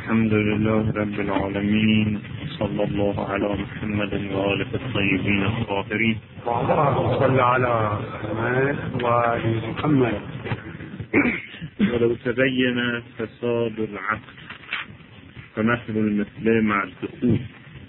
الحمد لله رب العالمين، صلى الله على محمد وآله الطيبين الطاهرين. صلى على محمد وآل محمد. ولو تبين فساد العقل فمثل المثل مع الدخول.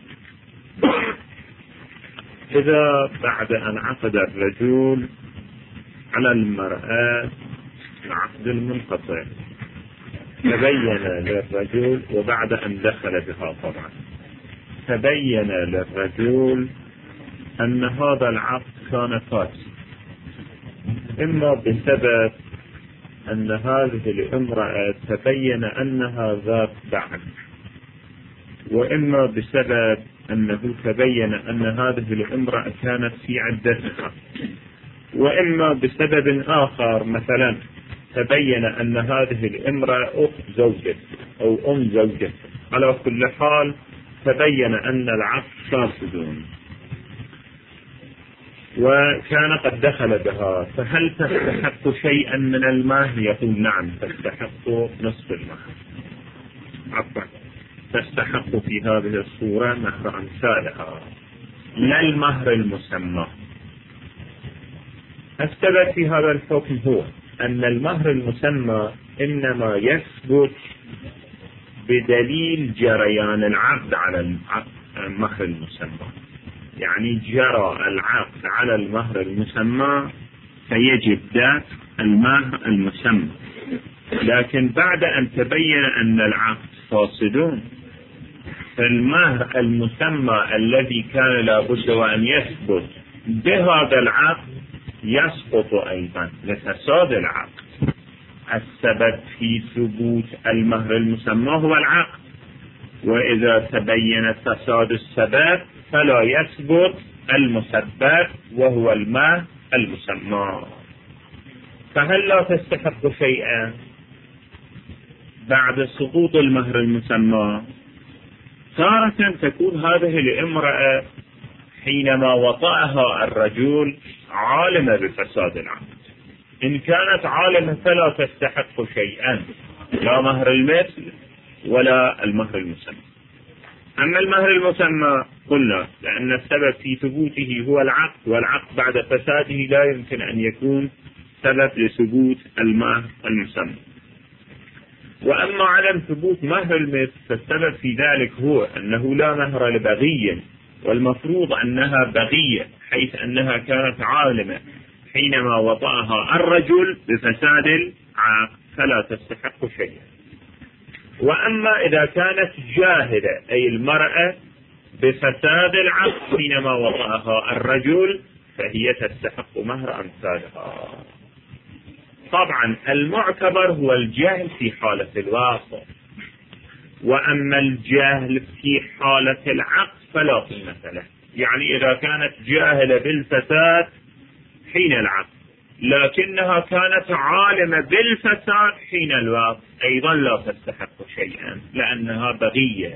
إذا بعد أن عقد الرجل على المرأة العقد المنقطع تبين للرجل، وبعد أن دخل بها طبعا تبين للرجل أن هذا العقد كان فاسد، إما بسبب أن هذه الامرأة تبين أنها ذات بعد، وإما بسبب أنه تبين أن هذه الامرأة كانت في عدتها، وإما بسبب آخر، مثلا تبين أن هذه الامرأة أخت زوجته أو أم زوجته. على كل حال تبين أن العقد فاسد وكان قد دخل بها، فهل تستحق شيئا من المهر؟ يقول نعم، تستحق نصف المهر، عفوا تستحق في هذه الصورة مهر أمثالها لا المهر المسمى. السبب في هذا الحكم هو أن المهر المسمى إنما يثبت بدليل جريان العقد على المهر المسمى، يعني جرى العقد على المهر المسمى فيجب دفع المهر المسمى. لكن بعد أن تبين أن العقد فاسد، فالمهر المسمى الذي كان لابد وأن يثبت بهذا العقد يسقط أيضا لفساد العقد. السبب في ثبوت المهر المسمى هو العقد، وإذا تبين فساد السبب فلا يثبت المسبب وهو المهر المسمى. فهل لا تستحق شيئا بعد سقوط المهر المسمى؟ تارة تكون هذه الامرأة حينما وطأها الرجل عالمة بفساد العقد. إن كانت عالمة فلا تستحق شيئا، لا مهر المثل ولا المهر المسمى. أما المهر المسمى قلنا لأن السبب في ثبوته هو العقد، والعقد بعد فساده لا يمكن أن يكون سبب لثبوت المهر المسمى. وأما عدم ثبوت مهر المثل فالسبب في ذلك هو أنه لا مهر لبغية، والمفروض أنها بغية حيث أنها كانت عالمة حينما وطأها الرجل بفساد العقد فلا تستحق شيئا. وأما إذا كانت جاهلة أي المرأة بفساد العقد حينما وطأها الرجل فهي تستحق مهر أمثالها. طبعا المعتبر هو الجهل في حالة الواقع، وأما الجهل في حالة العقد فلا قيمة له. يعني إذا كانت جاهلة بالفساد حين العقد لكنها كانت عالمة بالفساد حين الوقت أيضا لا تستحق شيئا لأنها بغية.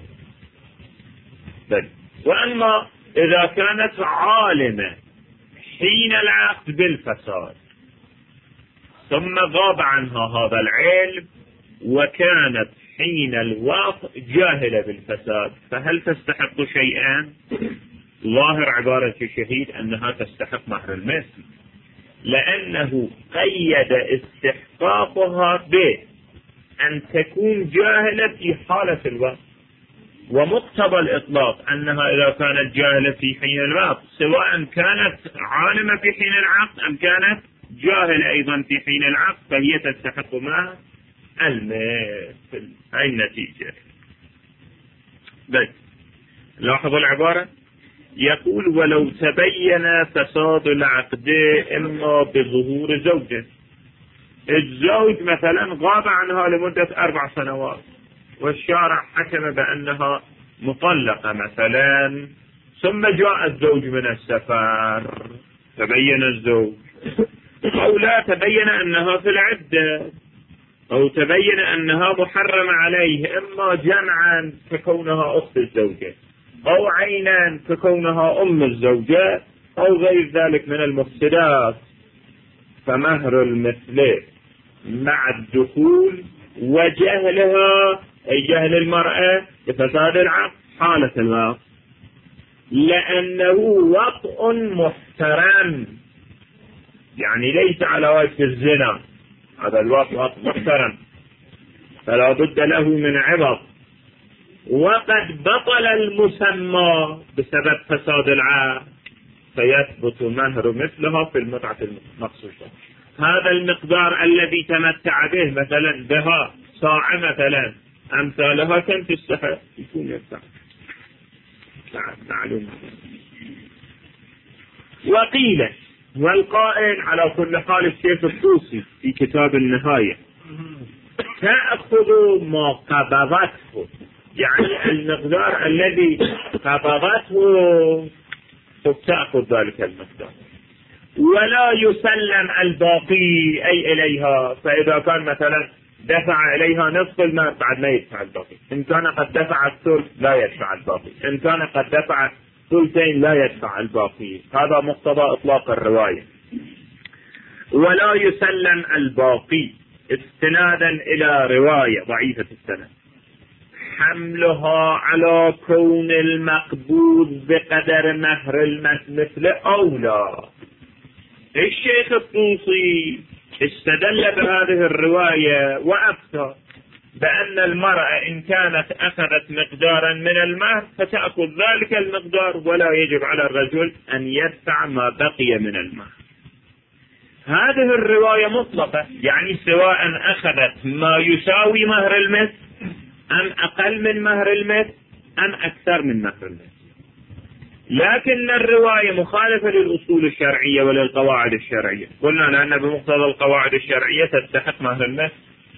وأما إذا كانت عالمة حين العقد بالفساد ثم غاب عنها هذا العلم وكانت حين الوقت جاهلة بالفساد، فهل تستحق شيئا؟ ظاهر عبارة الشهيد أنها تستحق مهر المثل، لأنه قيد استحقاقها بأن تكون جاهلة في حالة الوقت، ومقتضى الإطلاق أنها إذا كانت جاهلة في حين الوقت سواء كانت عالمة في حين العقد أم كانت جاهلة أيضا في حين العقد فهي تستحق مهر المثل. هاي النتيجة. لاحظوا العبارة، يقول ولو تبين فساد العقد إما بظهور زوجه. الزوج مثلا غاب عنها لمدة 4 سنوات والشارع حكم بأنها مطلقة مثلا، ثم جاء الزوج من السفر تبين الزوج، أو لا تبين أنها في العدة، أو تبين أنها محرمة عليه، إما جمعا ككونها أخت الزوجة أو عينا ككونها أم الزوجة أو غير ذلك من المفسدات، فمهر المثل مع الدخول وجهلها أي جهل المرأة بفساد العقد حالة الوطء، لأنه وطء محترم، يعني ليس على وجه الزنا، هذا الوطء محترم فلا بد له من عوض، وقد بطل المسمى بسبب فساد العقد فيثبت مهر مثلها في المتعة المخصوصة. هذا المقدار الذي تمتع به مثلا بها صاع مثلا أمثالها كم تستحق يكون يدفع معلوم. وقيل والقائل على كل حال الشيخ الطوسي في كتاب النهاية تأخذ ما قبضته، يعني المقدار الذي قبضته تأخذ ذلك المقدار ولا يسلم الباقي أي إليها. فإذا كان مثلا دفع إليها نصف المال بعد ما يدفع الباقي، إن كان قد دفع الثلث لا يدفع الباقي، إن كان قد دفع ثلثين لا يدفع الباقي. هذا مقتضى إطلاق الرواية. ولا يسلم الباقي استنادا إلى رواية ضعيفة السند حملها على كون المقبوض بقدر مهر المثل أولى. الشيخ الطوسي استدل بهذه الرواية وأفتى بأن المرأة إن كانت أخذت مقدارا من المهر فتأخذ ذلك المقدار ولا يجب على الرجل أن يدفع ما بقي من المهر. هذه الرواية مطلقة، يعني سواء أخذت ما يساوي مهر المثل أم أقل من مهر المثل أم أكثر من مهر المثل. لكن الرواية مخالفة للأصول الشرعية وللقواعد الشرعية. قلنا لأن بمقتضى القواعد الشرعية تستحق مهر المثل.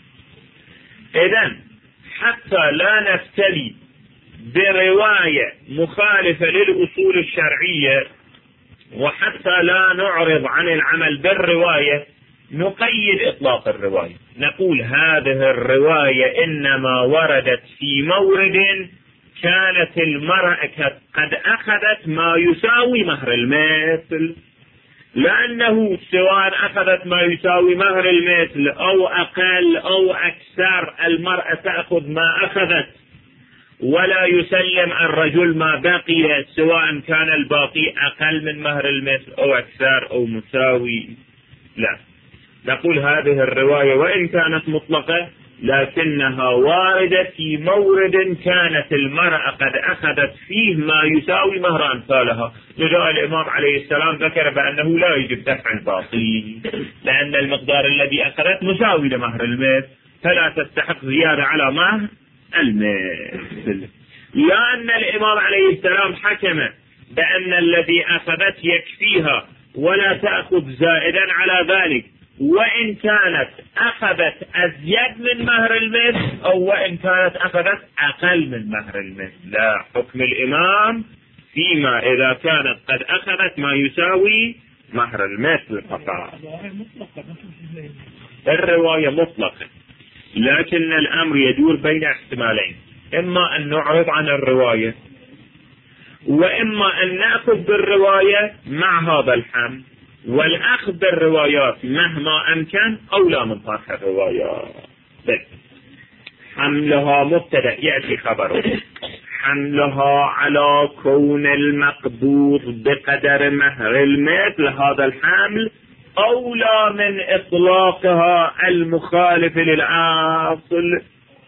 إذن حتى لا نفتري برواية مخالفة للأصول الشرعية وحتى لا نعرض عن العمل بالرواية نقيد إطلاق الرواية، نقول هذه الرواية إنما وردت في مورد كانت المرأة قد أخذت ما يساوي مهر المثل، لأنه سواء أخذت ما يساوي مهر المثل أو أقل أو أكثر المرأة تأخذ ما أخذت ولا يسلم الرجل ما بقي، سواء كان الباقي أقل من مهر المثل أو أكثر أو مساوي. لا، نقول هذه الرواية وإن كانت مطلقة لكنها واردة في مورد كانت المرأة قد أخذت فيه ما يساوي مهر أمثالها. لذا الإمام عليه السلام ذكر بأنه لا يجب دفع الباقي لأن المقدار الذي أخذت مساوي لمهر المثل فلا تستحق زيادة على مهر المثل. لأن الإمام عليه السلام حكم بأن الذي أخذت يكفيها ولا تأخذ زائدا على ذلك، وإن كانت أخذت أزيد من مهر المثل أو وإن كانت أخذت أقل من مهر المثل. لا، حكم الإمام فيما إذا كانت قد أخذت ما يساوي مهر المثل فقط. الرواية مطلقة، لكن الأمر يدور بين احتمالين، إما أن نعرض عن الرواية وإما أن نأخذ بالرواية مع هذا الحمل، والأخذ بالروايات مهما أمكن أولى من طرح الروايات. حملها مبتدأ يأتي خبره، حملها على كون المقبوض بقدر مهر المثل، هذا الحمل أولى من إطلاقها المخالف للأصل.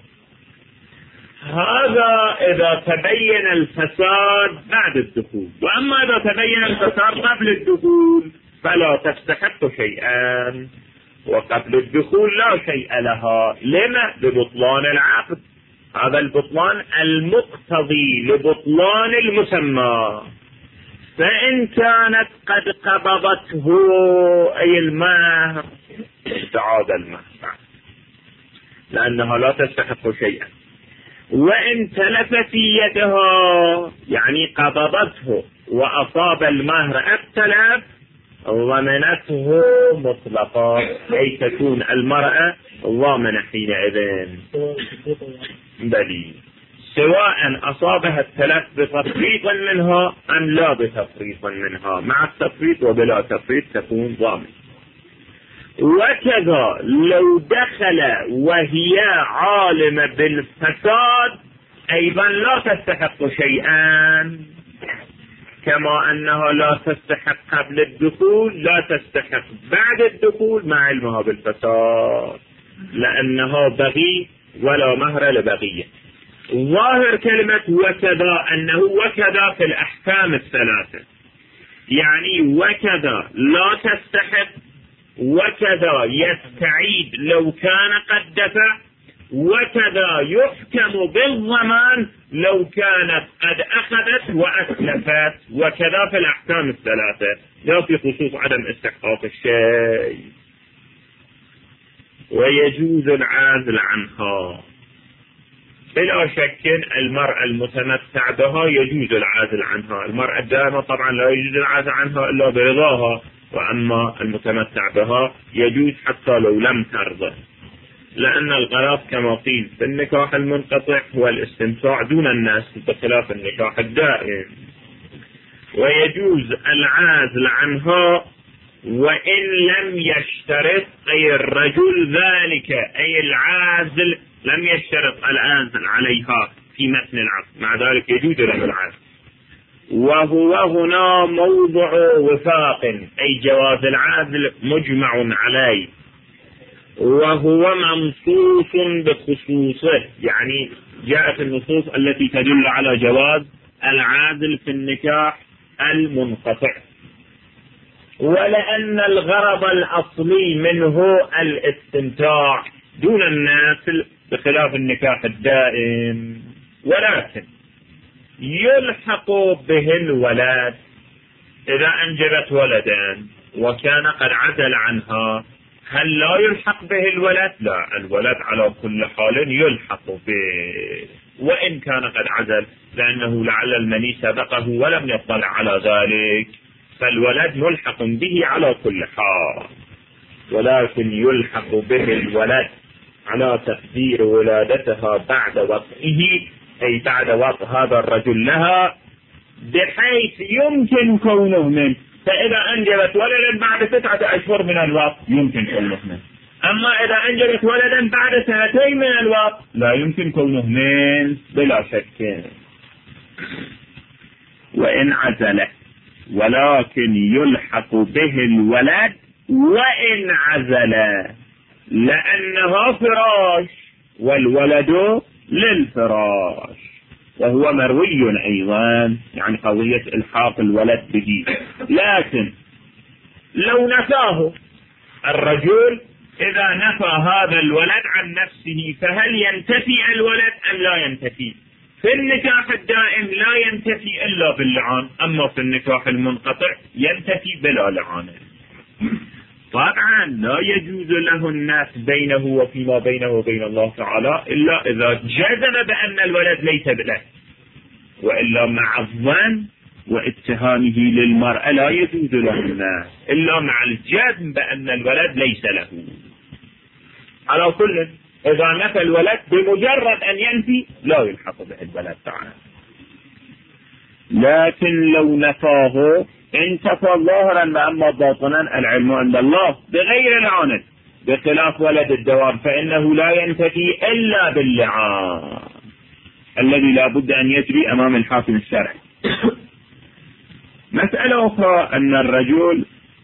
هذا إذا تبين الفساد بعد الدخول، وأما إذا تبين الفساد قبل الدخول فلا تستحق شيئا، وقبل الدخول لا شيء لها. لما؟ لبطلان العقد، هذا البطلان المقتضي لبطلان المسمى. فإن كانت قد قبضته أي المهر استعاد المهر لأنها لا تستحق شيئا، وإن تلف في يدها يعني قبضته وأصاب المهر التلف ضمنته مطلقا، أي تكون المرأة ضامنة حينئذ. بلي سواء أصابها التلف بتفريط منها أم لا بتفريط منها، مع التفريط وبلا تفريط تكون ضامنة. وكذا لو دخل وهي عالمة بالفساد أيضا لا تستحق شيئا، كما أنها لا تستحق قبل الدخول لا تستحق بعد الدخول مع علمها بالفساد، لأنها بغي ولا مهر لبغية. ظاهر كلمة وكذا أنه وكذا في الأحكام الثلاثة، يعني وكذا لا تستحق، وكذا يستعيد لو كان قد دفع، وكذا يحكم بالضمان لو كانت قد أخذت وأسلفت، وكذا في الأحكام الثلاثة، لا في خصوص عدم استحقاق الشيء. ويجوز العزل عنها، بلا شك المرأة المتمتع بها يجوز العزل عنها، المرأة الدائمة طبعا لا يجوز العزل عنها إلا برضاها، وأما المتمتع بها يجوز حتى لو لم ترضى، لأن الغرض كما قيل في النكاح المنقطع هو الاستمتاع دون الناس بخلاف النكاح الدائم. ويجوز العزل عنها وإن لم يشترط أي الرجل ذلك، أي العازل لم يشترط العازل عليها في متن العقد، مع ذلك يجوز له العزل. وهو هنا موضع وفاق، أي جواز العزل مجمع عليه، وهو منصوص بخصوصه، يعني جاءت النصوص التي تدل على جواز العزل في النكاح المنقطع. ولأن الغرض الأصلي منه الاستمتاع دون النسل بخلاف النكاح الدائم. ولكن يلحق به الولد إذا أنجبت ولدا وكان قد عزل عنها، هل لا يلحق به الولد؟ لا، الولد على كل حال يلحق به وإن كان قد عزل، لأنه لعل المني سبقه ولم يطلع على ذلك، فالولد ملحق به على كل حال. ولكن يلحق به الولد على تقدير ولادتها بعد وطئه، أي بعد وطء هذا الرجل لها، بحيث يمكن كونه منه، فإذا أنجبت ولدا بعد 9 أشهر من الوطء يمكن كونه منه، أما إذا أنجبت ولدا بعد 2 من الوطء لا يمكن كونه منه بلا شك. وإن عزله، ولكن يلحق به الولد وإن عزل، لأنها فراش والولد للفراش، وهو مروي أيضا، يعني قضية إلحاق الولد به. لكن لو نفاه الرجل، إذا نفى هذا الولد عن نفسه فهل ينتفي الولد أم لا ينتفي؟ في النكاح الدائم لا ينتفي إلا باللعان، أما في النكاح المنقطع ينتفي بلا لعان. طبعا لا يجوز له الناس بينه وفيما بينه وبين الله تعالى إلا إذا جزم بأن الولد ليس له، وإلا مع الظن واتهامه للمرأة لا يجوز له الناس إلا مع الجزم بأن الولد ليس له. على كل إذا نفى الولد بمجرد أن ينفي لا يلحق به الولد تعالى. لكن لو نفاه انتفى ظاهرا وأما باطنا العلم عند الله بغير لعان، بخلاف ولد الدوام فإنه لا ينتفي إلا باللعان الذي لا بد أن يجري أمام الحاكم الشرعي. مسألة أخرى أن الرجل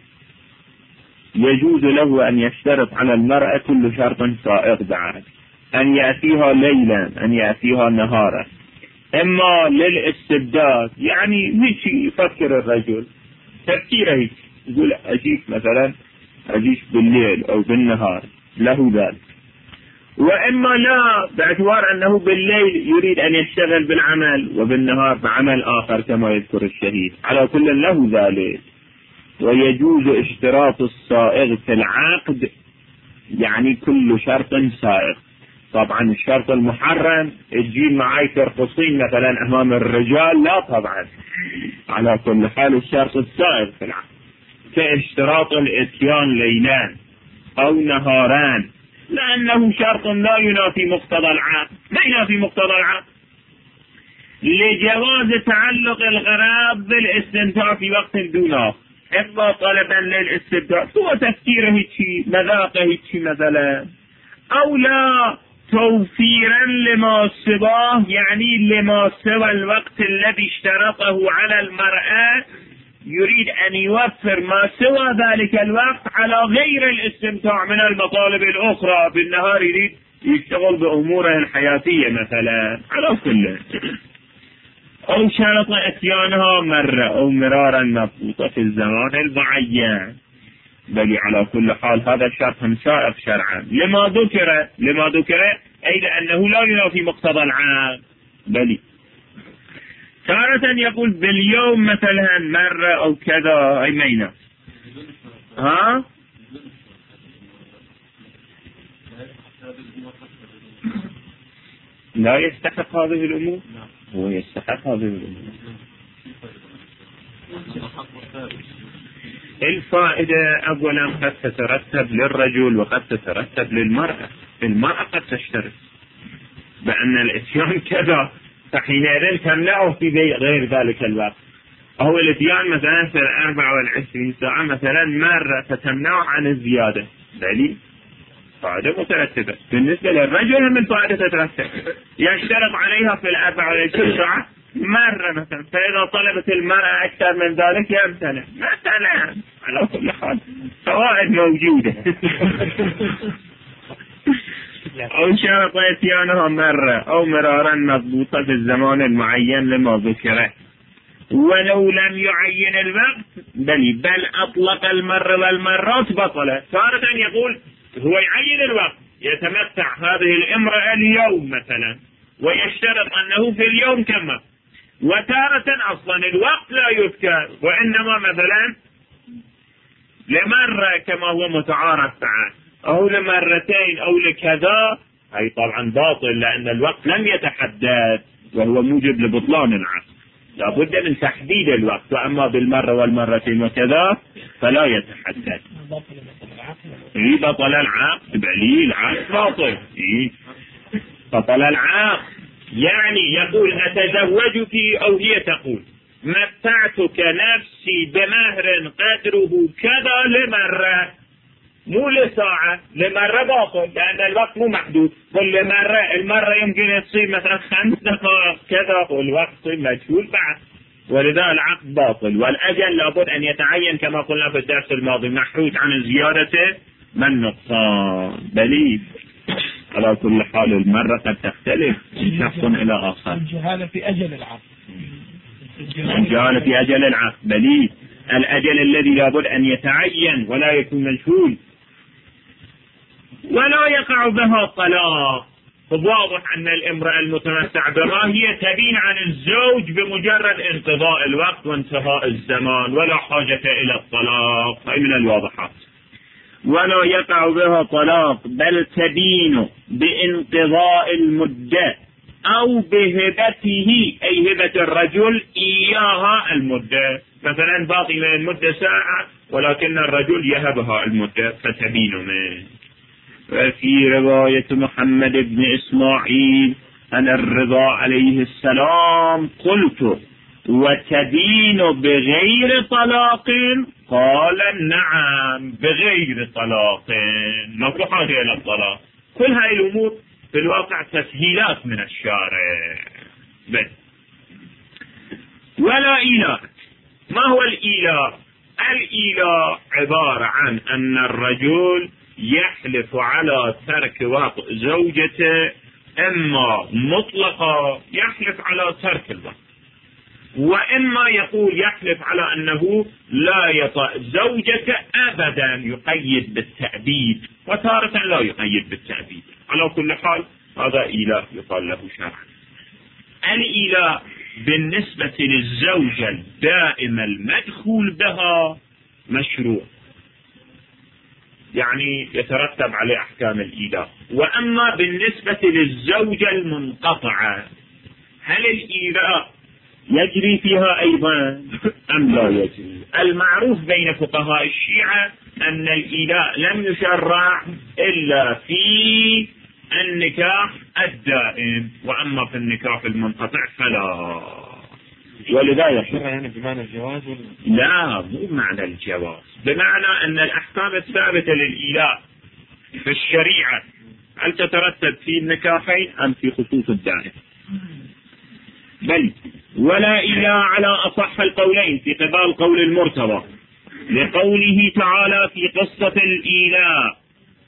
يجوز له أن يشترط على المرأة كل شرط سائغ بعد، أن يأتيها ليلا أن يأتيها نهارا، إما للاستبداد، يعني هيك يفكر الرجل تفكيره هيك، يقول أجيك مثلا أجيك بالليل أو بالنهار له ذلك، وإما لا باعتبار أنه بالليل يريد أن يشتغل بالعمل وبالنهار بعمل آخر كما يذكر الشهيد، على كل له ذلك. ويجوز اشتراط الصائغ في العقد، يعني كل شرط سائغ. طبعا الشرط المحرم تجيب معي ترقصين مثلا أمام الرجال، لا طبعا، على كل حال الشرط السائغ في العقد كاشتراط الاتيان ليلان أو نهاران، لأنه شرط لا ينافي مقتضى العقد، لا ينافي مقتضى العقد، لجواز تعلق الغراب بالاستمتاع في وقت دون آخر، إما طلبا للاستبدال، هو تفكيره هيك مذاقه هيك مثلا، أو لا توفيرا لما سواه، يعني لما سوى الوقت الذي اشترطه على المرأة، يريد أن يوفر ما سوى ذلك الوقت على غير الاستمتاع من المطالب الأخرى. بالنهار يريد يشتغل بأموره الحياتية مثلا على كله. أو شرط إتيانها مرة أو مرارا مضبوطة في الزمان المعين، بل على كل حال هذا الشرط هم سائغ شرعا لما ذكر أي لأنه لا ينافي مقتضى العام. بل تارة يقول باليوم مثلا مرة أو كذا، أي مينا لا يستحق هذه الأمور، هو يستحق هذه الأمور. الفائدة أولا قد تترتب للرجل وقد تترتب للمرأة. المرأة قد تشترط بأن الإتيان كذا، فحينئذ تمنعه في غير ذلك الوقت. أو الإتيان مثلا في 24 ساعة مثلا مرة، فتمنعه عن الزيادة. بل فائدة مترتبة. بالنسبة للرجل هم الفائدة تترتب، يشترط عليها في 24 ساعة مرة مثلا، فإذا طلبت المرأة أكثر من ذلك يمتنع مثلا. على كل حال فوائد موجودة. أو شرط إتيانها مرة أو مرارا مضبوطة في الزمان المعين لما ذكره، ولو لم يعين الوقت بل أطلق المرة والمرات بطلت. تارة يقول هو يعين الوقت، يتمتع هذه الامرأة اليوم مثلا ويشترط أنه في اليوم كما، وتارة أصلا الوقت لا يذكر، وإنما مثلا لمرة كما هو متعارف معه، أو لمرتين أو لكذا، أي طبعا باطل لأن الوقت لم يتحدد، وهو موجب لبطلان العقد. لابد من تحديد الوقت. وأما بالمرة والمرتين وكذا فلا يتحدد. بطل العقد، بلي العقد باطل. بطل العقد يعني يقول أتزوجك، أو هي تقول متعتك نفسي بمهر قدره كذا لمرة، مو لساعة، لمرة باطل لأن الوقت مو محدود. كل مرة المرة يمكن تصير مثلا 5 دقائق كذا، والوقت يصير مجهول بعد، ولذا العقد باطل. والأجل لابد أن يتعين كما قلنا في الدرس الماضي، محروج عن الزيادة من نقصان. بليد على كل حال المرة قد تختلف من شخص إلى آخر. الجهالة في أجل العقد، الجهالة في أجل العقد. بليد الأجل الذي لابد أن يتعين ولا يكون مجهول. ولا يقع بها الطلاق. واضح أن الامرأة المتمتع بها هي تبين عن الزوج بمجرد انقضاء الوقت وانتهاء الزمان، ولا حاجة إلى الطلاق. هي من الواضحات. ولا يقع بها طلاق، بل تبين بانقضاء المدة أو بهبته، أي هبة الرجل إياها المدة. مثلا باقي من المدة ساعة ولكن الرجل يهبها المدة فتبين منه. وفي رواية محمد بن إسماعيل أن الرضا عليه السلام قلت وتدين بغير طلاق؟ قال نعم بغير طلاق، ما في حاجة إلى الطلاق. كل هاي الأمور في الواقع تسهيلات من الشارع. بس ولا إيلاء. ما هو الإيلاء؟ الإيلاء عبارة عن أن الرجل يحلف على ترك وطء زوجته، إما مطلقا يحلف على ترك الوطء، وإما يقول يحلف على أنه لا يطأ زوجته أبدا، يقيد بالتأبيد، وتارة لا يقيد بالتأبيد. على كل حال هذا إيلاء يقال له شرعا. الإيلاء بالنسبة للزوجة الدائمة المدخول بها مشروع، يعني يترتب عليه أحكام الإيلاء. وأما بالنسبة للزوجة المنقطعة، هل الإيلاء يجري فيها أيضا أم لا يجري؟ المعروف بين فقهاء الشيعة أن الإيلاء لم يشرع إلا في النكاح الدائم، وأما في النكاح المنقطع فلا. ولذلك يعني بمعنى الجواز لا، مو بمعنى الجواز، بمعنى أن الأحكام الثابتة للإيلاء في الشريعة هل تترتب في النكاحين أم في خصوص الدائم؟ بل ولا إيلاء على أصح القولين في قبال القول المرتضى، لقوله تعالى في قصة الإيلاء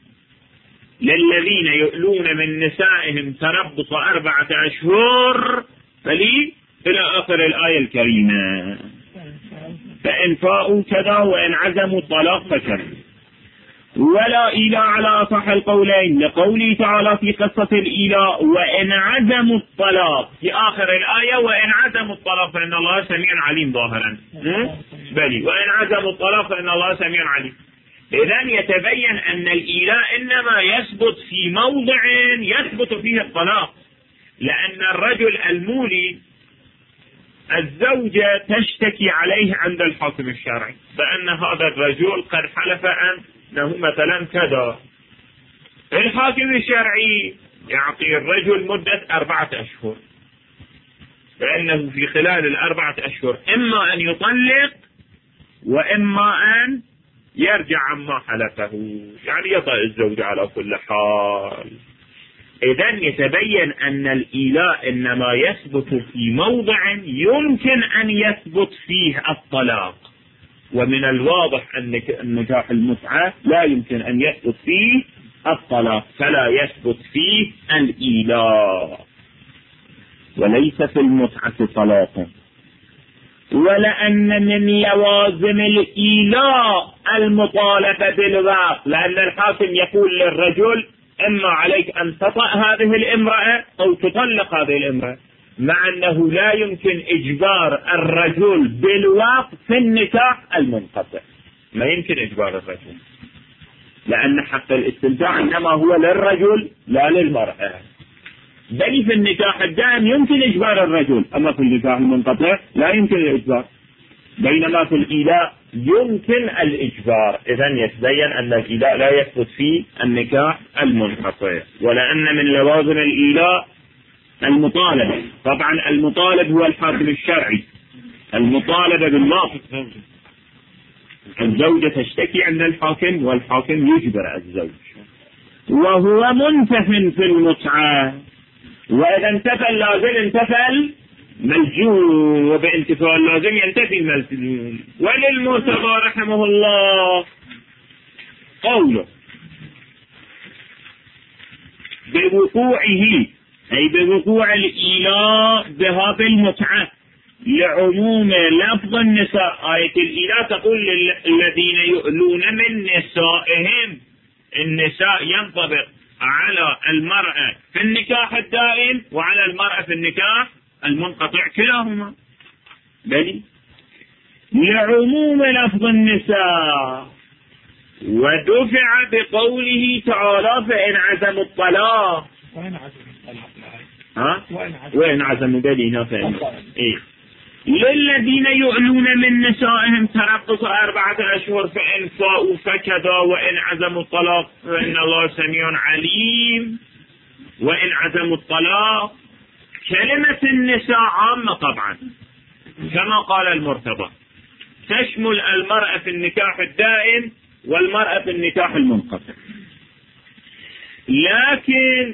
للذين يؤلون من نسائهم تربص 4 أشهر إلى آخر الآية الكريمة، فإن فاءوا كذا وإن عزموا الطلاق فكذا. ولا إيلاء على أصح القولين لقوله تعالى في قصة الإيلاء وإن عزموا الطلاق في آخر الآية، وإن عزموا الطلاق فإن الله سميع عليم ظاهرا، بلي وإن عزموا الطلاق فإن الله سميع عليم. إذن يتبين أن الإيلاء إنما يثبت في موضع يثبت فيه الطلاق، لأن الرجل المولي الزوجة تشتكي عليه عند الحاكم الشرعي بأن هذا الرجل قد حلف أنه مثلا كذا، الحاكم الشرعي يعطي الرجل مدة 4 أشهر، فإنه في خلال 4 أشهر إما أن يطلق وإما أن يرجع عما حلفه، يعني يطأ الزوج على كل حال. إذن يتبين أن الإيلاء إنما يثبت في موضع يمكن أن يثبت فيه الطلاق، ومن الواضح أن نكاح المتعة لا يمكن أن يثبت فيه الطلاق، فلا يثبت فيه الإيلاء، وليس في المتعة طلاق. ولأن من لوازم الإيلاء المطالبة بالوقت، لأن الحاكم يقول للرجل إما عليك أن تطأ هذه الامرأة أو تطلق هذه الامرأة، مع أنه لا يمكن إجبار الرجل بالوقت في النكاح المنقطع، ما يمكن إجبار الرجل، لأن حق الاستمتاع إنما هو للرجل لا للمرأة. بل في النكاح الدائم يمكن إجبار الرجل، أما في النكاح المنقطع لا يمكن الإجبار، بينما في الإيلاء يمكن الإجبار. إذن يتبين أن الإيلاء لا يثبت في النكاح المنقطع. ولأن من لوازم الإيلاء المطالبة، طبعا المطالب هو الحاكم الشرعي، المطالبة بالنص، الزوجة تشتكي عند الحاكم والحاكم يجبر الزوج، وهو منتف في المتعة، وإذا انتفى اللازم انتفى الملزوم، وبانتفاء اللازم ينتفي الملزوم. وللمرتضى رحمه الله قوله بوقوعه، أي بوقوع الإيلاء بها بالمتعة لعموم لفظ النساء. آية الإيلاء تقول الذين يؤلون من نسائهم، النساء ينطبق على المرأة في النكاح الدائم وعلى المرأة في النكاح المنقطع كلاهما، بل لعموم لفظ النساء. ودفع بقوله تعالى فإن عزموا الطلاق، وإن عزموا بلينا فإن للذين يؤلون من نسائهم تربص 4 أشهر فإن فاءوا فكذا وإن عزموا الطلاق فإن الله سميع عليم. وإن عزموا الطلاق كلمة النساء عامة طبعا كما قال المرتضى، تشمل المرأة في النكاح الدائم والمرأة في النكاح المنقطع، لكن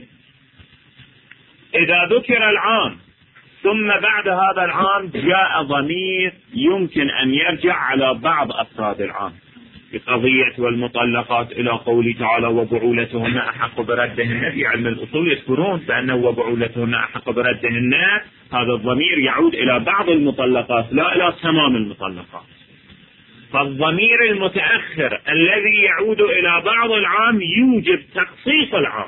إذا ذكر العام ثم بعد هذا العام جاء ضمير يمكن أن يرجع على بعض أفراد العام بقضية والمطلقات إلى قوله تعالى وبعولتهن أحق بردهن. في علم الأصول يذكرون بأنه وبعولتهن أحق بردهن، هذا الضمير يعود إلى بعض المطلقات لا إلى تمام المطلقات، فالضمير المتأخر الذي يعود إلى بعض العام يوجب تخصيص العام.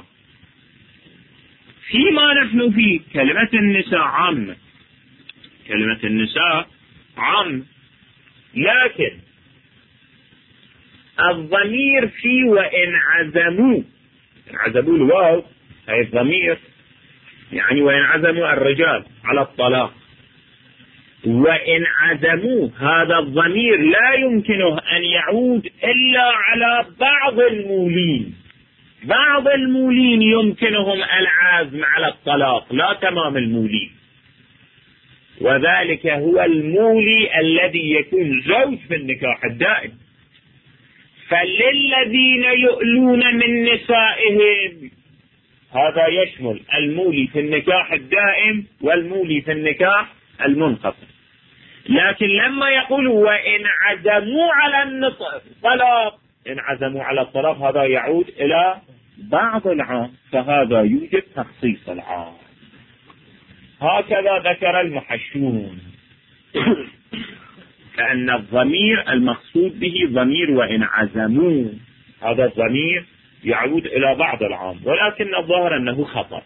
فيما نحن فيه كلمة النساء عامة، كلمة النساء عامة، لكن الضمير في وإن عزموا، عزموا الواو هي الضمير، يعني وإن عزموا الرجال على الطلاق، وإن عزموا هذا الضمير لا يمكنه أن يعود إلا على بعض المولين. بعض المولين يمكنهم العزم على الطلاق، لا تمام المولين. وذلك هو المولي الذي يكون زوج في النكاح الدائم. فللذين يؤلون من نسائهم، هذا يشمل المولي في النكاح الدائم والمولي في النكاح المنقطع. لكن لما يقول وإن عزموا على الطلاق، إن عزموا على الطلاق هذا يعود إلى بعض العام، فهذا يوجد تخصيص العام. هكذا ذكر المحشون. كأن الضمير المقصود به ضمير وإن عزموا، هذا الضمير يعود إلى بعض العام، ولكن الظاهر أنه خطأ.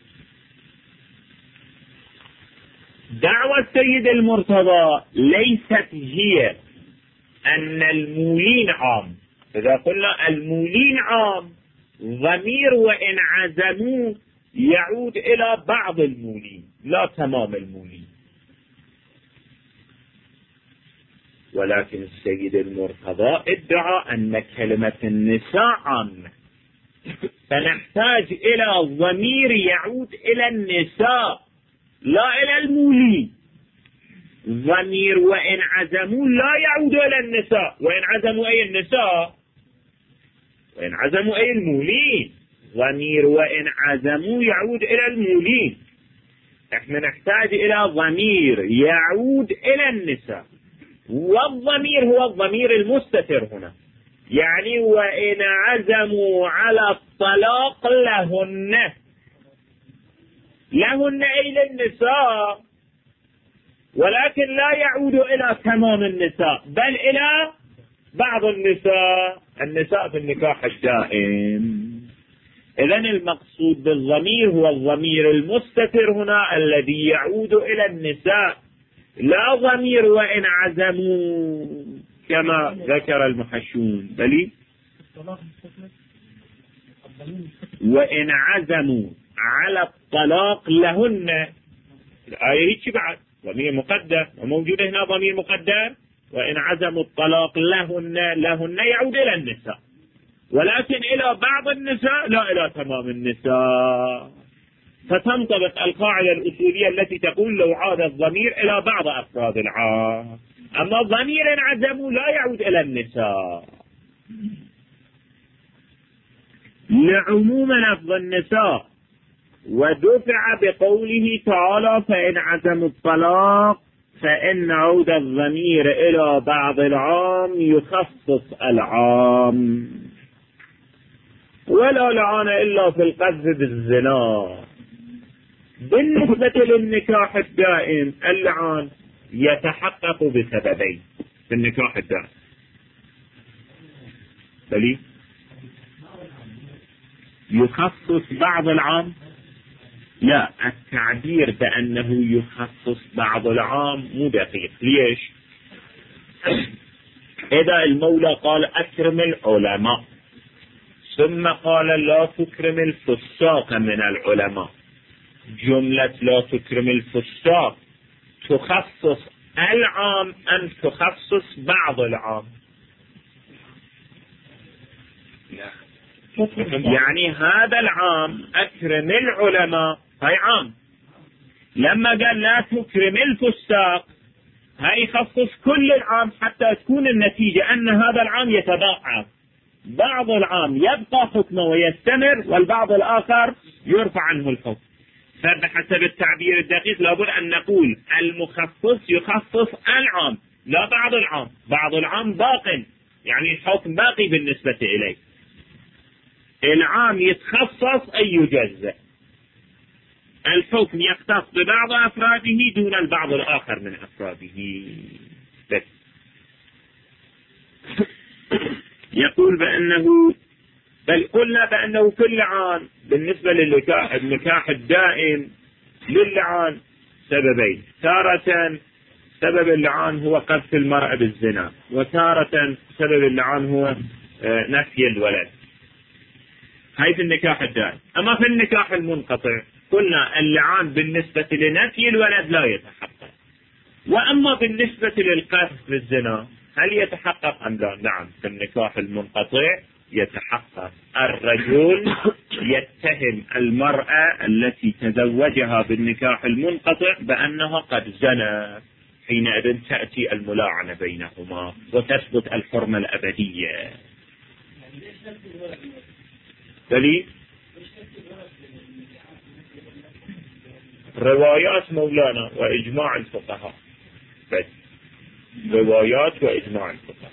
دعوى السيد المرتضى ليست هي أن المولين عام. إذا قلنا المولين عام، ضمير وإن عزموا يعود إلى بعض المولين لا تمام المولين. ولكن السيد المرتضى ادعى أن كلمة النساء عامة، فنحتاج إلى ضمير يعود إلى النساء لا إلى المولين. ضمير وإن عزموا لا يعود إلى النساء، وإن عزموا أي النساء، وإن عزموا أي المولين. ضمير وإن عزموا يعود إلى المولين. احنا نحتاج إلى ضمير يعود إلى النساء، والضمير هو الضمير المستتر هنا، يعني وإن عزموا على الطلاق لهن. لهن أي للنساء، ولكن لا يعود إلى تمام النساء بل إلى بعض النساء، النساء في النكاح الدائم. إذن المقصود بالضمير هو الضمير المستتر هنا الذي يعود إلى النساء، لا ضمير وإن عزموا كما ذكر المحشون، بل وإن عزموا على الطلاق لهن. الآية هيك بعد ضمير مقدر، وموجود هنا ضمير مقدر. وإن عزموا الطلاق لهن يعود إلى النساء، ولكن إلى بعض النساء لا إلى تمام النساء. فتنطبق القاعدة الأصولية التي تقول لو عاد الضمير إلى بعض أفراد العام، أما ضمير إن عزموا لا يعود إلى النساء. لعموم لفظ النساء، ودفع بقوله تعالى فإن عزموا الطلاق، فإن عود الضمير إلى بعض العام يخصص العام. ولا لعان إلا في القذف بالزنا. بالنسبة للنكاح الدائم اللعان يتحقق بسببين في النكاح الدائم. بلي يخصص بعض العام، لا، التعبير بأنه يخصص بعض العام مو دقيق. ليش؟ إذا المولى قال أكرم العلماء، ثم قال لا تكرم الفساق من العلماء، جملة لا تكرم الفساق تخصص العام أم تخصص بعض العام؟ يعني هذا العام أكرم العلماء هاي عام، لما قال لا تكرم الفساق هاي يخصص كل العام، حتى تكون النتيجة أن هذا العام يتضاعف. بعض العام يبقى حكمه ويستمر، والبعض الآخر يرفع عنه الحكم. فبحسب التعبير الدقيق لابد أن نقول المخصص يخصص العام لا بعض العام. بعض العام باق، يعني الحكم باقي بالنسبة إليه. العام يتخصص أي يجزء، الحكم يختص ببعض أفراده دون البعض الآخر من أفراده. بس يقول بأنه بل قلنا بأنه كل عام بالنسبة للنكاح الدائم للعان سببين. تارة سبب اللعان هو قذف المرأة بالزنا، وتارة سبب اللعان هو نفي الولد. هاي في النكاح الدائم. أما في النكاح المنقطع قلنا اللعان بالنسبة لنفي الولد لا يتحقق، وأما بالنسبة للقذف بالزنا هل يتحقق أم لا؟ نعم، في النكاح المنقطع يتحقق. الرجل يتهم المرأة التي تزوجها بالنكاح المنقطع بأنها قد زنت، حينئذ تأتي الملاعنة بينهما وتثبت الحرمة الأبدية. دليل روايات مولانا وإجماع الفقهاء، روايات وإجماع الفقهاء.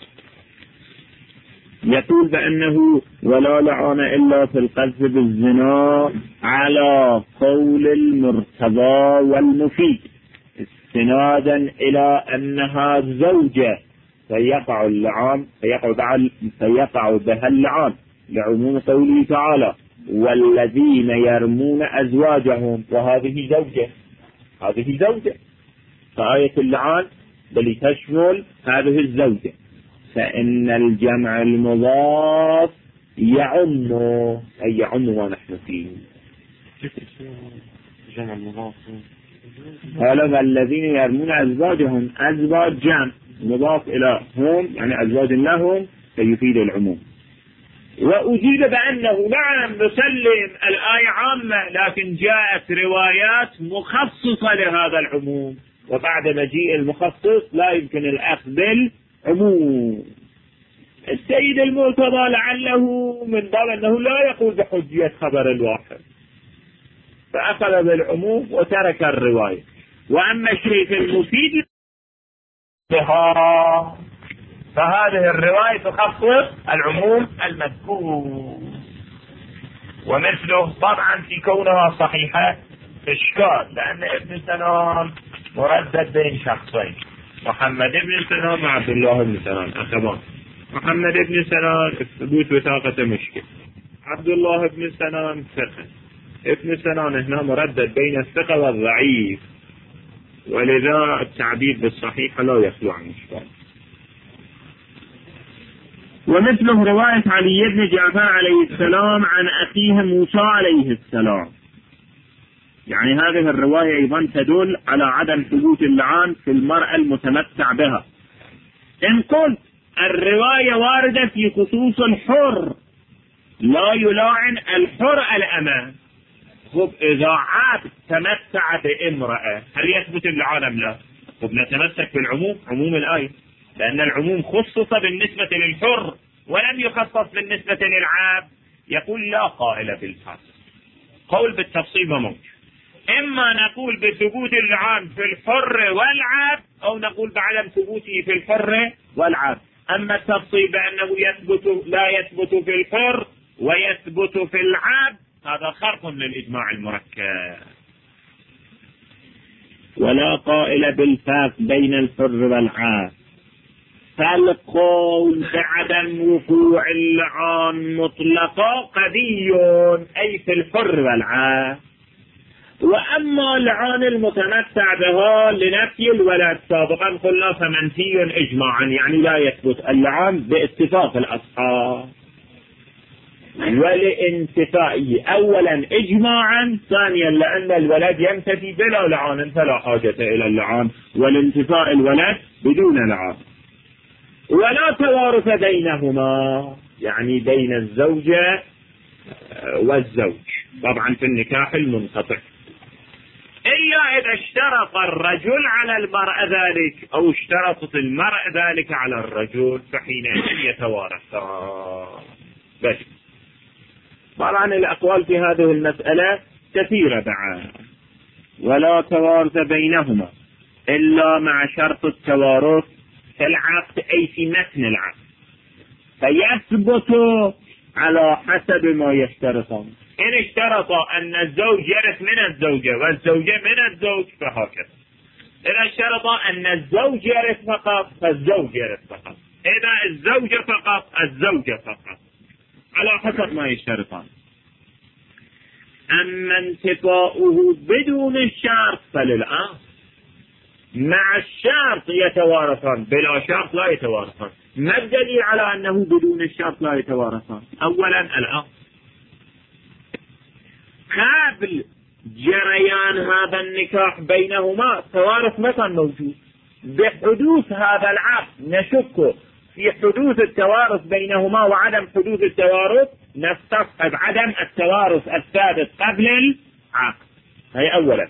يقول بأنه ولا لعان إلا في القذف بالزنا على قول المرتضى والمفيد، استنادا إلى أنها زوجة فيقع اللعان، فيقع بها اللعان لعموم قوله تعالى والذين يرمون أزواجهم، وهذه زوجة، هذه زوجة، فآية اللعان بل تشمل هذه الزوجة، فإن الجمع المضاف يعم، أي يعم ما نحن فيه. جمع المضاف قال الذين يرمون أزواجهم، أزواج جمع مضاف إلى هم يعني أزواج لهم فيفيد العموم. وأجيب بأنه نعم نسلم الآية عامة، لكن جاءت روايات مخصصة لهذا العموم، وبعد مجيء المخصص لا يمكن الأخذ بالعموم. السيد المرتضى لعله من باب أنه لا يقول بحجية خبر الواحد فأخذ بالعموم وترك الرواية. وأما الشيخ المفيد فهذه الرواية تخصص العموم المذكور، ومثله طبعا في كونها صحيحة إشكال، لأن ابن سنان مردد بين شخصين، محمد بن سنان مع عبد الله بن سنان أخبان. محمد بن سنان ثبوت وثاقة مشكل، عبد الله بن سنان ثقة، ابن سنان هنا مردد بين الثقة والضعيف، ولذا التعبير بالصحيح لا يخلو عن إشكال. ومثله رواية علي بن جعفر عليه السلام عن أخيه موسى عليه السلام، يعني هذه الرواية أيضا تدل على عدم ثبوت اللعان في المرأة المتمتع بها. إن قلت الرواية واردة في خصوص الحر، لا يلاعن الحر الأمة، إذا عبد تمتع بامرأة هل يثبت اللعان أم لا؟ نتمسك بالعموم، عموم الآية، لأن العموم خصص بالنسبة للحر ولم يخصص بالنسبة للعبد. يقول لا قائل بالفصل، قول بالتفصيل موجود، إما نقول بثبوت اللعان في الحر والعبد، أو نقول بعدم ثبوته في الحر والعبد. أما التفصيل بأنه يثبت لا يثبت في الحر ويثبت في العبد، هذا خرق للإجماع المركب. ولا قائل بالفرق بين الحر والعبد، فالقول بعدم وقوع اللعان مطلقا قضي أي في الحر والعبد. وأما لعان المتمتع بها لنفي الولد سابقا قلنا فمنفي إجماعا، يعني لا يثبت اللعان باتفاق الأصحاب، ولانتفائه أولا إجماعا، ثانيا لأن الولد ينتفي بلا لعان فلا حاجة إلى اللعان، والانتفاء الولد بدون لعان. ولا توارث بينهما، يعني بين الزوجة والزوج طبعا في النكاح المنقطع، إلا إذا اشترط الرجل على المرأة ذلك أو اشترطت المرأة ذلك على الرجل، فحينئذ يتوارثان. بس طبعا الأقوال في هذه المسألة كثيرة بعد. ولا توارث بينهما إلا مع شرط التوارث في العقد، أي في متن العقد، فيثبت على حسب ما يشترطون. إن اشترط أن الزوج يرث من الزوجة والزوجة من الزوج فهكذا. إذا اشترط أن الزوج يرث فقط فالزوج يرث فقط، إذا الزوجة فقط الزوجة فقط، على حسب ما يشترطون. أما انتفاؤه بدون الشرط فللأصل، مع الشرط يتوارثان، بلا شرط لا يتوارثان. ما الدليل على أنه بدون الشرط لا يتوارثان؟ أولا الأصل قبل جريان هذا النكاح بينهما توارث متى موجود؟ بحدوث هذا العقد نشك في حدوث التوارث بينهما وعدم حدوث التوارث نستصحب عدم التوارث الثابت قبل العقد. هي أولا.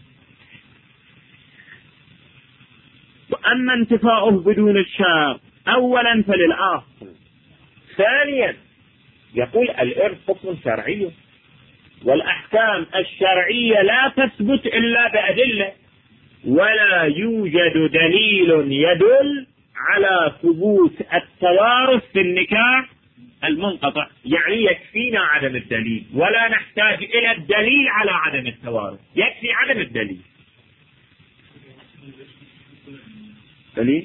وأما انتفاؤه بدون الشرط أولا فللأصل. ثانيا يقول الإرث حكم شرعي، والأحكام الشرعية لا تثبت إلا بأدلة، ولا يوجد دليل يدل على ثبوت التوارث في النكاح المنقطع. يعني يكفينا عدم الدليل ولا نحتاج إلى الدليل على عدم التوارث، يكفي عدم الدليل. دليل؟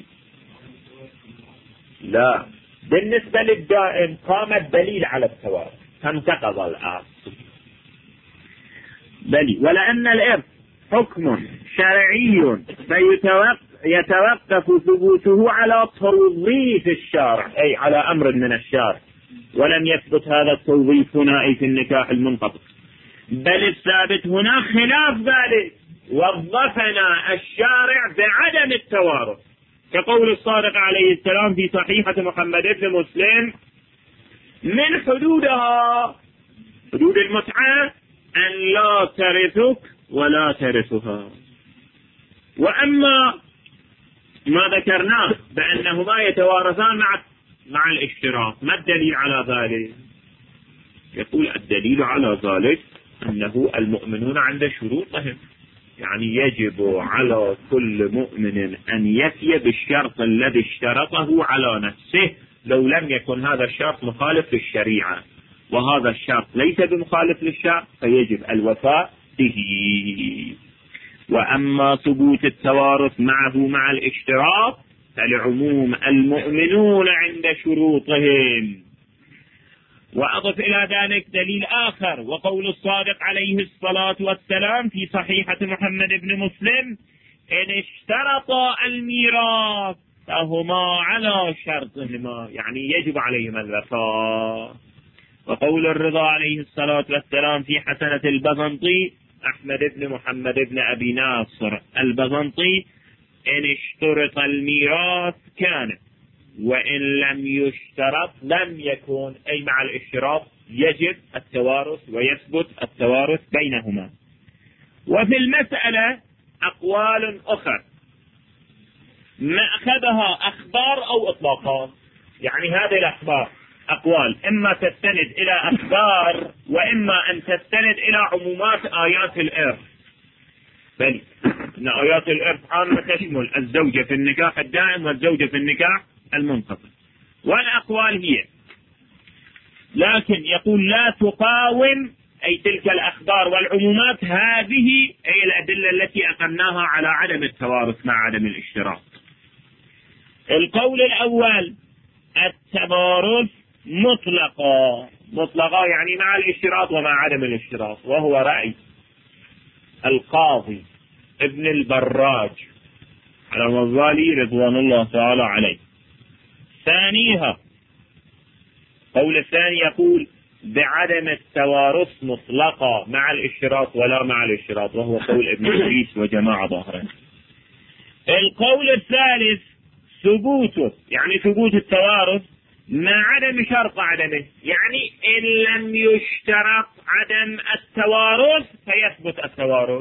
لا، بالنسبة للدائم قام الدليل على التوارث فانتقض الأصل. بل ولأن الإرث حكم شرعي فيتوقف ثبوته على توظيف الشارع، أي على أمر من الشارع، ولم يثبت هذا التوظيف هنا في النكاح المنقطع، بل الثابت هنا خلاف ذلك، وظفنا الشارع بعدم التوارث، كقول الصادق عليه السلام في صحيحة محمد بن مسلم: من حدودها، حدود المتعة، أن لا ترثك ولا ترثها. وأما ما ذكرناه بأنهما يتوارثان مع الاشتراك، ما الدليل على ذلك؟ يقول الدليل على ذلك أنه المؤمنون عند شروطهم، يعني يجب على كل مؤمن أن يفي بالشرط الذي اشترطه على نفسه، لو لم يكن هذا الشرط مخالف للشريعة، وهذا الشرط ليس بمخالف للشرع فيجب الوفاء به. وأما ثبوت التوارث معه مع الاشتراك فلعموم المؤمنون عند شروطهم. وأضف إلى ذلك دليل آخر، وقول الصادق عليه الصلاة والسلام في صحيحة محمد بن مسلم: إن اشترطا الميراث فهما على شرطهما، يعني يجب عليهما الوفاء. وقول الرضا عليه الصلاة والسلام في حسنة البزنطي أحمد بن محمد بن أبي ناصر البزنطي: إن اشترط الميراث كان، وإن لم يشترط لم يكن، أي مع الاشتراط يجب التوارث ويثبت التوارث بينهما. وفي المسألة أقوال أخرى مأخذها أخبار أو إطلاقات، يعني هذه الأخبار أقوال إما تستند إلى أخبار وإما أن تستند إلى عمومات آيات الإرث. بل إن آيات الإرث عامة تشمل الزوجة في النكاح الدائم والزوجة في النكاح المنقطع. والأقوال هي، لكن يقول لا تقاوم، أي تلك الأخبار والعمومات هذه أي الأدلة التي أقمناها على عدم التوارث مع عدم الاشتراك. القول الأول: التوارث مطلقا يعني مع الاشتراط ومع عدم الاشتراط، وهو رأي القاضي ابن البراج على الغزالي رضوان الله تعالى عليه. ثانيها، قول الثاني يقول بعدم التوارث مطلقا مع الاشتراط ولا مع الاشتراط، وهو قول ابن إدريس وجماعة ظاهرين. القول الثالث ثبوته، يعني ثبوت التوارث مع عدم شرط عدمه، يعني إن لم يشترط عدم التوارث فيثبت التوارث،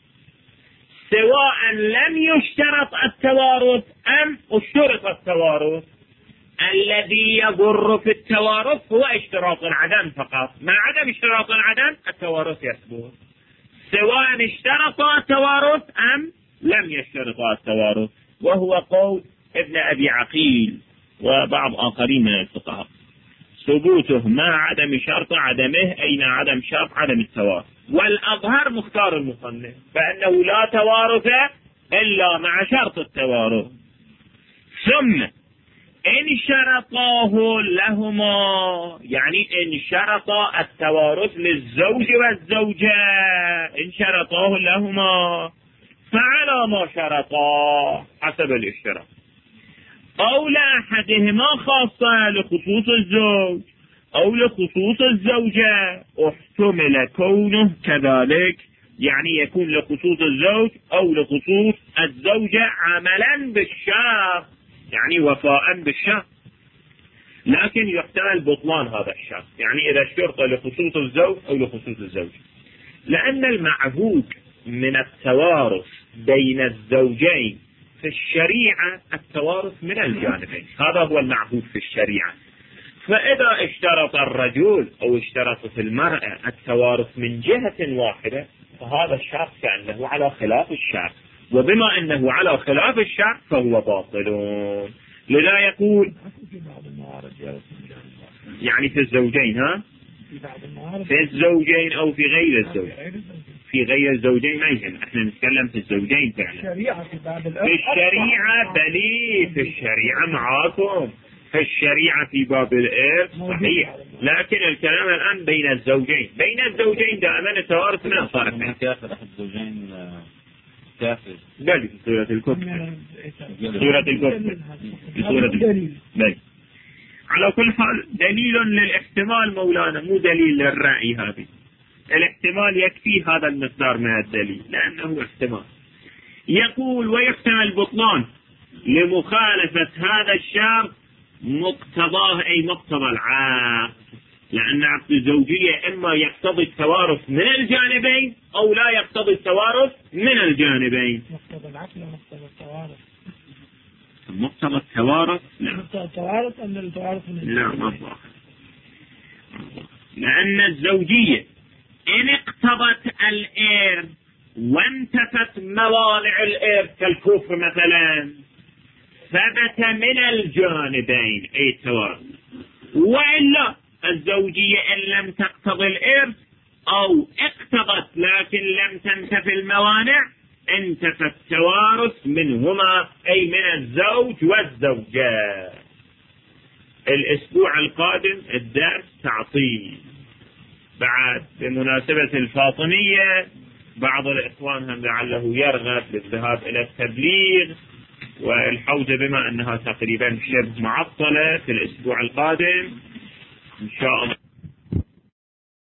سواء لم يشترط التوارث أم اشترط التوارث. الذي يضر في التوارث هو اشتراط العدم فقط، مع عدم اشتراط العدم التوارث يثبت، سواء اشترط التوارث أم لم يشترط التوارث، وهو قول ابن أبي عقيل وبعض آخرين من الفقهاء. ثبوته مع عدم شرط عدمه، أي مع عدم شرط عدم التوارث. والأظهر مختار المصنف فأنه لا توارث إلا مع شرط التوارث. ثم إن شرطاه لهما، يعني إن شرط التوارث للزوج والزوجة، إن شرطاه لهما فعلى ما شرطا حسب الاشتراط، أو لأحدهما خاصة لخصوص الزوج أو لخصوص الزوجة احتمل كونه كذلك، يعني يكون لخصوص الزوج أو لخصوص الزوجة عملا بالشرط، يعني وفاء بالشرط. لكن يحتمل بطلان هذا الشرط، يعني إذا اشترط لخصوص الزوج أو لخصوص الزوج، لأن المعهود من التوارث بين الزوجين في الشريعة التوارث من الجانبين، هذا هو المعهود في الشريعة. فإذا اشترط الرجل أو اشترطت المرأة التوارث من جهة واحدة فهذا الشرط كأنه على خلاف الشرط، وبما أنه على خلاف الشرط فهو باطل. لذا يقول يعني في الزوجين، في الزوجين أو في غير الزوجين، في غير الزوجين ما يهم، احنا نتكلم في الزوجين فعلا. في الشريعة بلي، في الشريعة معاكم، في الشريعة في باب الإرث صحيح، لكن الكلام الآن بين الزوجين. بين الزوجين دائما التوارث من الطرفين. كافر أحد الزوجين كافر بل في سورة الكفر، سورة الكفر، في سورة الكفر. بل على كل حال دليل للاحتمال مولانا، مو دليل للرأي. هذه الاحتمال يكفي هذا المقدار من الدليل لأنه احتمال. يقول ويحتمل بطلان لمخالفة هذا الشرط مقتضاه، أي مقتضى العقد، لأن عقد الزوجية إما يقتضي التوارث من الجانبين أو لا يقتضي التوارث من الجانبين. مقتضى العقد ومقتضى التوارث. مقتضى التوارث لا، مقتضى التوارث أن التوارث من لا ما ظاهر، لأن الزوجية إن اقتضت الإرث وانتفت موانع الإرث كالكفر مثلا ثبت من الجانبين أي التوارث، وإلا الزوجية إن لم تقتضي الإرث أو اقتضت لكن لم تنتفي الموانع انتفى التوارث منهما أي من الزوج والزوجة. الأسبوع القادم الدرس تعطيل بعد بمناسبة الفاطمية، بعض الإخوان هم لعله يرغب بالذهاب إلى التبليغ، والحوزة بما أنها تقريبا شبه معطلة في الأسبوع القادم إن شاء الله.